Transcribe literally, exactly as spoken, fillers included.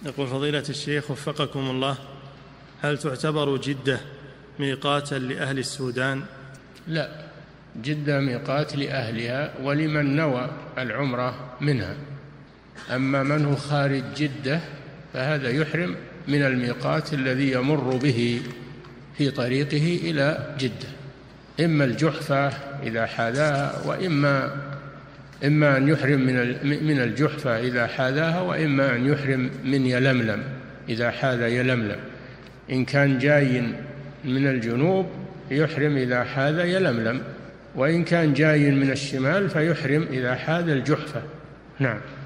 يقول فضيلة الشيخ وفقكم الله، هل تعتبر جدة ميقاتا لأهل السودان؟ لا، جدة ميقات لأهلها ولمن نوى العمرة منها. أما من هو خارج جدة فهذا يحرم من الميقات الذي يمر به في طريقه إلى جدة، إما الجحفة إذا حاذاها، وإما إما أن يحرم من الجحفة إذا حاذاها، وإما أن يحرم من يلملم إذا حاذ يلملم. إن كان جاي من الجنوب يحرم إذا حاذ يلملم، وإن كان جاي من الشمال فيحرم إذا حاذ الجحفة. نعم.